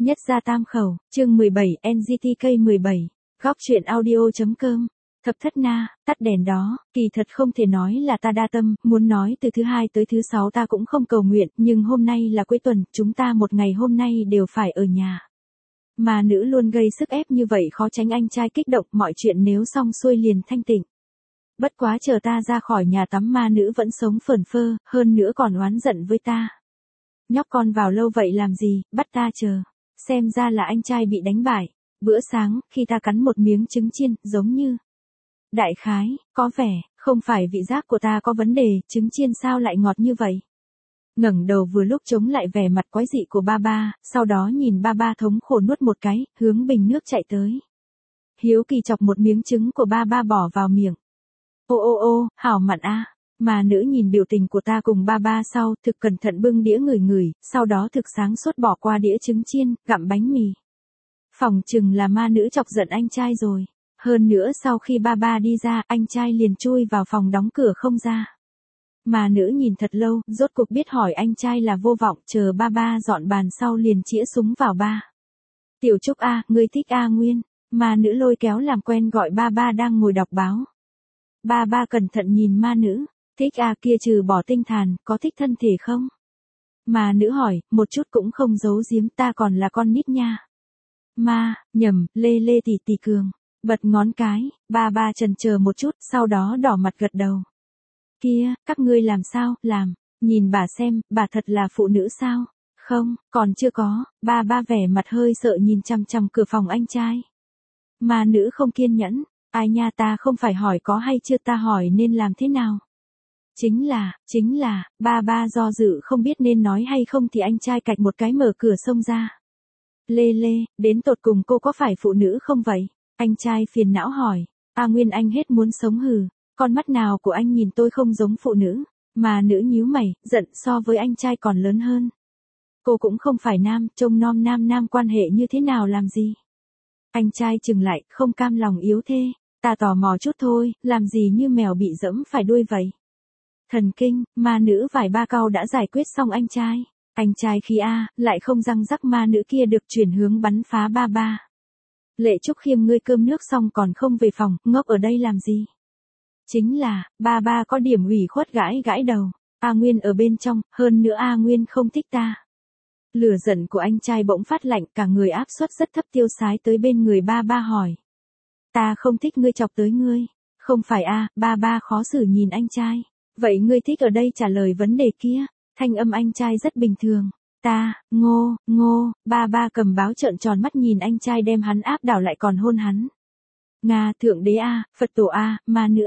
Nhất gia tam khẩu, chương 17, NGTK 17, góc chuyện audio.com. Thập thất na, tắt đèn đó, kỳ thật không thể nói là ta đa tâm, muốn nói từ thứ hai tới thứ sáu ta cũng không cầu nguyện, nhưng hôm nay là cuối tuần, chúng ta một ngày hôm nay đều phải ở nhà. Mà nữ luôn gây sức ép như vậy khó tránh anh trai kích động, mọi chuyện nếu xong xuôi liền thanh tịnh. Bất quá chờ ta ra khỏi nhà tắm ma nữ vẫn sống phởn phơ, hơn nữa còn oán giận với ta. Nhóc con vào lâu vậy làm gì, bắt ta chờ. Xem ra là anh trai bị đánh bại. Bữa sáng, khi ta cắn một miếng trứng chiên, giống như. Đại khái, có vẻ, không phải vị giác của ta có vấn đề, trứng chiên sao lại ngọt như vậy. Ngẩng đầu vừa lúc chống lại vẻ mặt quái dị của ba ba, sau đó nhìn ba ba thống khổ nuốt một cái, hướng bình nước chạy tới. Hiếu kỳ chọc một miếng trứng của ba ba bỏ vào miệng. Ô ô ô, hảo mặn a. Mà nữ nhìn biểu tình của ta cùng ba ba sau, thực cẩn thận bưng đĩa ngửi, sau đó thực sáng suốt bỏ qua đĩa trứng chiên, gặm bánh mì. Phỏng chừng là ma nữ chọc giận anh trai rồi. Hơn nữa sau khi ba ba đi ra, anh trai liền chui vào phòng đóng cửa không ra. Mà nữ nhìn thật lâu, rốt cuộc biết hỏi anh trai là vô vọng, chờ ba ba dọn bàn sau liền chĩa súng vào ba. Tiểu Trúc a, ngươi thích A Nguyên. Mà nữ lôi kéo làm quen gọi ba ba đang ngồi đọc báo. Ba ba cẩn thận nhìn ma nữ. Thích A kia trừ bỏ tinh thần, có thích thân thể không? Mà nữ hỏi, một chút cũng không giấu giếm, ta còn là con nít nha. Ma, nhầm, lê lê tỷ tỷ cường. Bật ngón cái, ba ba chần chờ một chút, sau đó đỏ mặt gật đầu. Kia, các ngươi làm sao, làm, nhìn bà xem, bà thật là phụ nữ sao? Không, còn chưa có, ba ba vẻ mặt hơi sợ nhìn chằm chằm cửa phòng anh trai. Mà nữ không kiên nhẫn, ai nha ta không phải hỏi có hay chưa ta hỏi nên làm thế nào? Chính là, ba ba do dự không biết nên nói hay không thì anh trai cạch một cái mở cửa xông ra. Lê lê, đến tột cùng cô có phải phụ nữ không vậy? Anh trai phiền não hỏi. A Nguyên anh hết muốn sống hừ, con mắt nào của anh nhìn tôi không giống phụ nữ, mà nữ nhíu mày, giận so với anh trai còn lớn hơn. Cô cũng không phải nam, trông nom nam quan hệ như thế nào làm gì? Anh trai chừng lại, không cam lòng yếu thế, ta tò mò chút thôi, làm gì như mèo bị dẫm phải đuôi vậy? Thần kinh, ma nữ vài ba câu đã giải quyết xong anh trai. Anh trai khi lại không răng rắc ma nữ kia được chuyển hướng bắn phá ba ba. Lệ Trúc Khiêm ngươi cơm nước xong còn không về phòng, ngốc ở đây làm gì? Chính là, ba ba có điểm ủy khuất gãi đầu. A Nguyên ở bên trong, hơn nữa A Nguyên không thích ta. Lửa giận của anh trai bỗng phát lạnh, cả người áp suất rất thấp tiêu sái tới bên người ba ba hỏi. Ta không thích ngươi chọc tới ngươi. Không phải ba ba khó xử nhìn anh trai. Vậy ngươi thích ở đây trả lời vấn đề kia. Thanh âm anh trai rất bình thường. Ta, ngô, ba ba cầm báo trợn tròn mắt nhìn anh trai đem hắn áp đảo lại còn hôn hắn. Nga thượng đế Phật tổ ma nữ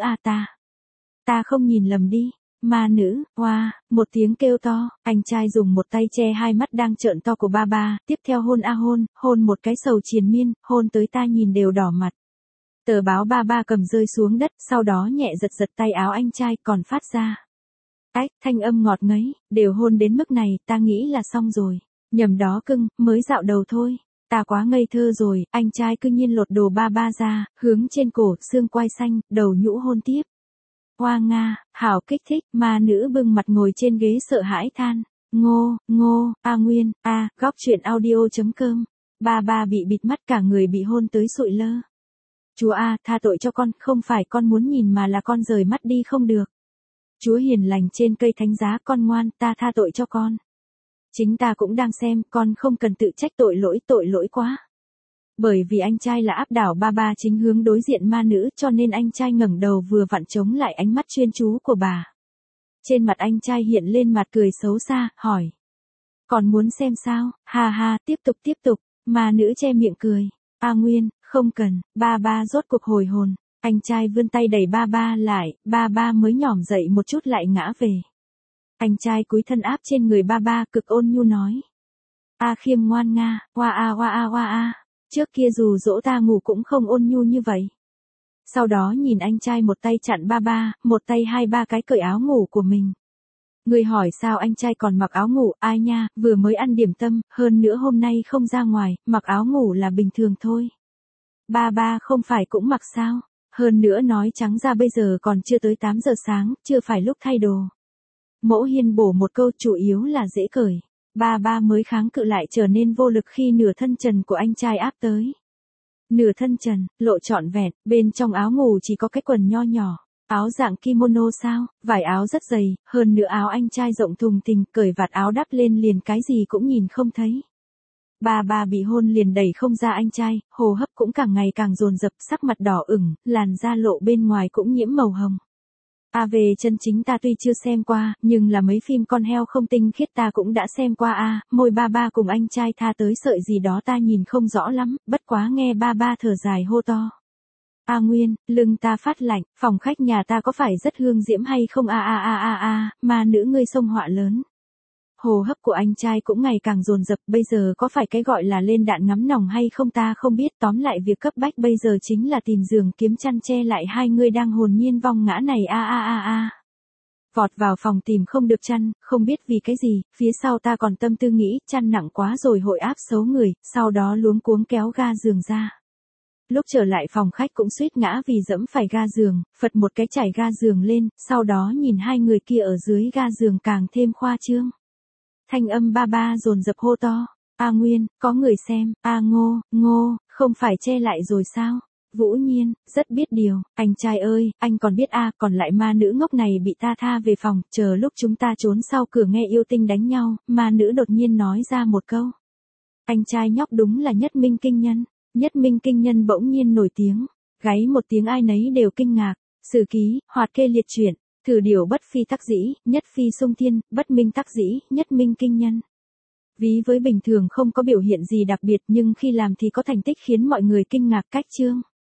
ta không nhìn lầm đi. Ma nữ, hoa, một tiếng kêu to, anh trai dùng một tay che hai mắt đang trợn to của ba ba, tiếp theo hôn một cái sầu triền miên, hôn tới ta nhìn đều đỏ mặt. Tờ báo ba ba cầm rơi xuống đất, sau đó nhẹ giật tay áo anh trai còn phát ra. Thanh âm ngọt ngấy, đều hôn đến mức này, ta nghĩ là xong rồi. Nhầm đó cưng, mới dạo đầu thôi. Ta quá ngây thơ rồi, anh trai cứ nhiên lột đồ ba ba ra, hướng trên cổ, xương quai xanh, đầu nhũ hôn tiếp. Hoa Nga, hảo kích thích, ma nữ bưng mặt ngồi trên ghế sợ hãi than. Ngô, A Nguyên, góc chuyện audio.com. Ba ba bị bịt mắt cả người bị hôn tới sụi lơ. Chúa tha tội cho con, không phải con muốn nhìn mà là con rời mắt đi không được. Chúa hiền lành trên cây thánh giá, con ngoan, ta tha tội cho con. Chính ta cũng đang xem, con không cần tự trách tội lỗi quá. Bởi vì anh trai là áp đảo ba ba chính hướng đối diện ma nữ cho nên anh trai ngẩng đầu vừa vặn chống lại ánh mắt chuyên chú của bà. Trên mặt anh trai hiện lên mặt cười xấu xa, hỏi. Còn muốn xem sao, ha, tiếp tục, ma nữ che miệng cười. A Nguyên, không cần, ba ba rốt cuộc hồi hồn. Anh trai vươn tay đẩy ba ba lại, ba ba mới nhỏm dậy một chút lại ngã về. Anh trai cúi thân áp trên người ba ba cực ôn nhu nói. Khiêm ngoan nga, hoa. Trước kia dù dỗ ta ngủ cũng không ôn nhu như vậy. Sau đó nhìn anh trai một tay chặn ba ba, một tay hai ba cái cởi áo ngủ của mình. Người hỏi sao anh trai còn mặc áo ngủ, ai nha, vừa mới ăn điểm tâm, hơn nữa hôm nay không ra ngoài, mặc áo ngủ là bình thường thôi. Ba ba không phải cũng mặc sao? Hơn nữa nói trắng ra bây giờ còn chưa tới 8 giờ sáng, chưa phải lúc thay đồ. Mẫu Hiên bổ một câu chủ yếu là dễ cởi. Ba ba mới kháng cự lại trở nên vô lực khi nửa thân trần của anh trai áp tới. Nửa thân trần, lộ trọn vẹn, bên trong áo ngủ chỉ có cái quần nho nhỏ. Áo dạng kimono sao, vải áo rất dày, hơn nữa áo anh trai rộng thùng thình, cởi vạt áo đắp lên liền cái gì cũng nhìn không thấy. Ba ba bị hôn liền đẩy không ra anh trai, hô hấp cũng càng ngày càng dồn dập, sắc mặt đỏ ửng, làn da lộ bên ngoài cũng nhiễm màu hồng. Về chân chính ta tuy chưa xem qua, nhưng là mấy phim con heo không tinh khiết ta cũng đã xem qua môi ba ba cùng anh trai tha tới sợi gì đó ta nhìn không rõ lắm, bất quá nghe ba ba thở dài hô to. Nguyên, lưng ta phát lạnh, phòng khách nhà ta có phải rất hương diễm hay không mà nữ ngươi xông họa lớn. Hô hấp của anh trai cũng ngày càng dồn dập, bây giờ có phải cái gọi là lên đạn ngắm nòng hay không ta không biết, tóm lại việc cấp bách bây giờ chính là tìm giường kiếm chăn che lại hai người đang hồn nhiên vong ngã này Vọt vào phòng tìm không được chăn, không biết vì cái gì, phía sau ta còn tâm tư nghĩ, chăn nặng quá rồi hội áp xấu người, sau đó luống cuống kéo ga giường ra. Lúc trở lại phòng khách cũng suýt ngã vì dẫm phải ga giường, phật một cái chảy ga giường lên, sau đó nhìn hai người kia ở dưới ga giường càng thêm khoa trương. Thanh âm ba ba dồn dập hô to, Nguyên, có người xem, Ngô, không phải che lại rồi sao? Vũ Nhiên, rất biết điều, anh trai ơi, anh còn biết còn lại ma nữ ngốc này bị ta tha về phòng, chờ lúc chúng ta trốn sau cửa nghe yêu tinh đánh nhau, ma nữ đột nhiên nói ra một câu. Anh trai nhóc đúng là nhất minh kinh nhân. Nhất minh kinh nhân bỗng nhiên nổi tiếng, gáy một tiếng ai nấy đều kinh ngạc, sử ký, hoạt kê liệt truyện, thử điều bất phi tắc dĩ, nhất phi sung thiên, bất minh tắc dĩ, nhất minh kinh nhân. Ví với bình thường không có biểu hiện gì đặc biệt nhưng khi làm thì có thành tích khiến mọi người kinh ngạc cách chương.